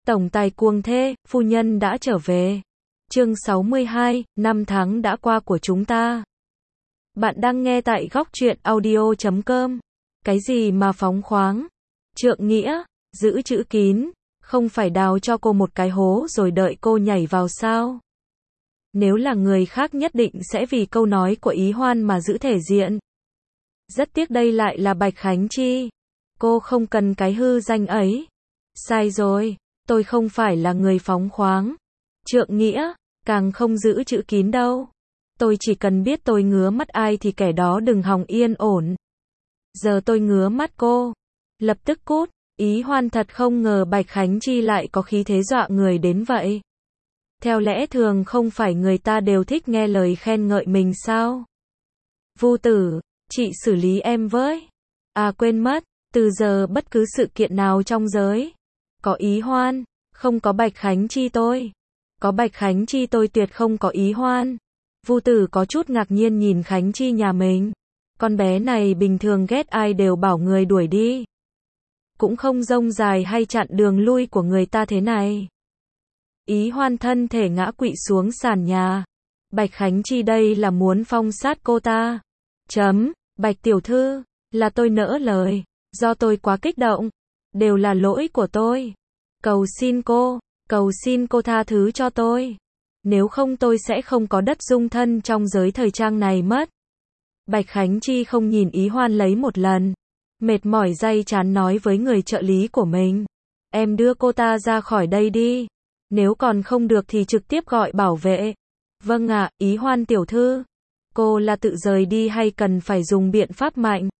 Tổng tài cuồng thê, phu nhân đã trở về. Chương 62, năm tháng đã qua của chúng ta. Bạn đang nghe tại góc truyện audio.com. Cái gì mà phóng khoáng? Trượng nghĩa, giữ chữ kín, không phải đào cho cô một cái hố rồi đợi cô nhảy vào sao? Nếu là người khác nhất định sẽ vì câu nói của Ý Hoan mà giữ thể diện. Rất tiếc đây lại là Bạch Khánh Chi. Cô không cần cái hư danh ấy. Sai rồi, tôi không phải là người phóng khoáng. Trượng nghĩa, càng không giữ chữ kín đâu. Tôi chỉ cần biết tôi ngứa mắt ai thì kẻ đó đừng hòng yên ổn. Giờ tôi ngứa mắt cô. Lập tức cút. Ý Hoan thật không ngờ Bạch Khánh Chi lại có khí thế dọa người đến vậy. Theo lẽ thường không phải người ta đều thích nghe lời khen ngợi mình sao? Vu Tử, chị xử lý em với. À quên mất, từ giờ bất cứ sự kiện nào trong giới. Có Ý Hoan, không có Bạch Khánh Chi tôi. Có Bạch Khánh Chi tôi tuyệt không có Ý Hoan. Vu Tử có chút ngạc nhiên nhìn Khánh Chi nhà mình. Con bé này bình thường ghét ai đều bảo người đuổi đi. Cũng không rông dài hay chặn đường lui của người ta thế này. Ý Hoan thân thể ngã quỵ xuống sàn nhà. Bạch Khánh Chi đây là muốn phong sát cô ta. Bạch tiểu thư, là tôi nỡ lời. Do tôi quá kích động. Đều là lỗi của tôi. Cầu xin cô tha thứ cho tôi. Nếu không tôi sẽ không có đất dung thân trong giới thời trang này mất. Bạch Khánh Chi không nhìn Ý Hoan lấy một lần. Mệt mỏi day chán nói với người trợ lý của mình. Em đưa cô ta ra khỏi đây đi. Nếu còn không được thì trực tiếp gọi bảo vệ. Vâng ạ, Ý Hoan tiểu thư. Cô là tự rời đi hay cần phải dùng biện pháp mạnh?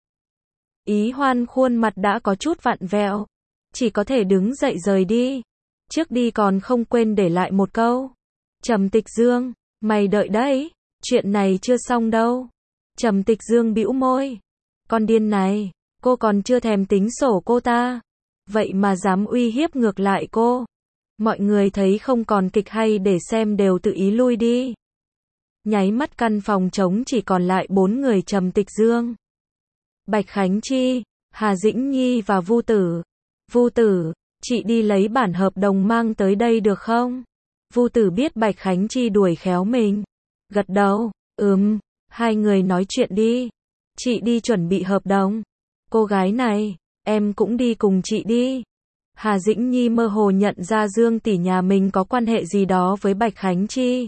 Ý Hoan khuôn mặt đã có chút vặn vẹo. Chỉ có thể đứng dậy rời đi. Trước đi còn không quên để lại một câu. Trầm Tịch Dương, mày đợi đấy. Chuyện này chưa xong đâu. Trầm Tịch Dương bĩu môi. Con điên này, cô còn chưa thèm tính sổ cô ta. Vậy mà dám uy hiếp ngược lại cô. Mọi người thấy không còn kịch hay để xem đều tự ý lui đi. Nháy mắt căn phòng trống chỉ còn lại 4 người Trầm Tịch Dương, Bạch Khánh Chi, Hà Dĩnh Nhi và Vu Tử. Vu Tử, chị đi lấy bản hợp đồng mang tới đây được không? Vu Tử biết Bạch Khánh Chi đuổi khéo mình. Gật đầu, hai người nói chuyện đi. Chị đi chuẩn bị hợp đồng. Cô gái này, em cũng đi cùng chị đi. Hà Dĩnh Nhi mơ hồ nhận ra Dương tỷ nhà mình có quan hệ gì đó với Bạch Khánh Chi.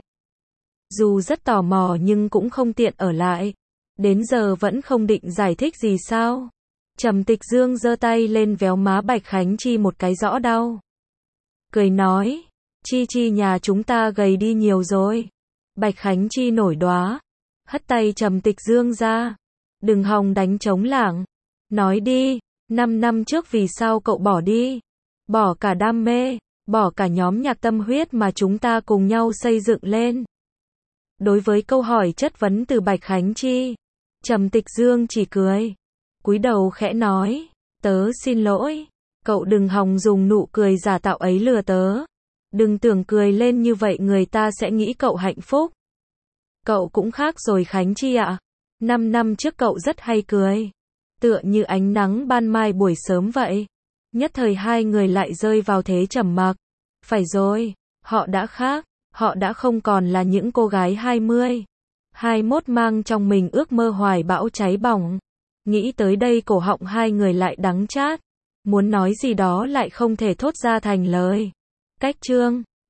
Dù rất tò mò nhưng cũng không tiện ở lại. Đến giờ vẫn không định giải thích gì sao. Trầm Tịch Dương giơ tay lên véo má Bạch Khánh Chi một cái rõ đau. Cười nói, Chi nhà chúng ta gầy đi nhiều rồi. Bạch Khánh Chi nổi đoá. Hất tay Trầm Tịch Dương ra. Đừng hòng đánh trống lảng. Nói đi, 5 năm trước vì sao cậu bỏ đi? Bỏ cả đam mê, bỏ cả nhóm nhạc tâm huyết mà chúng ta cùng nhau xây dựng lên. Đối với câu hỏi chất vấn từ Bạch Khánh Chi, Trầm Tịch Dương chỉ cười. Cúi đầu khẽ nói, tớ xin lỗi. Cậu đừng hòng dùng nụ cười giả tạo ấy lừa tớ. Đừng tưởng cười lên như vậy người ta sẽ nghĩ cậu hạnh phúc. Cậu cũng khác rồi Khánh Chi ạ. 5 năm trước cậu rất hay cười. Tựa như ánh nắng ban mai buổi sớm vậy. Nhất thời hai người lại rơi vào thế trầm mặc. Phải rồi, họ đã khác. Họ đã không còn là những cô gái 20, 21 mang trong mình ước mơ hoài bão cháy bỏng. Nghĩ tới đây cổ họng hai người lại đắng chát. Muốn nói gì đó lại không thể thốt ra thành lời. Cách chương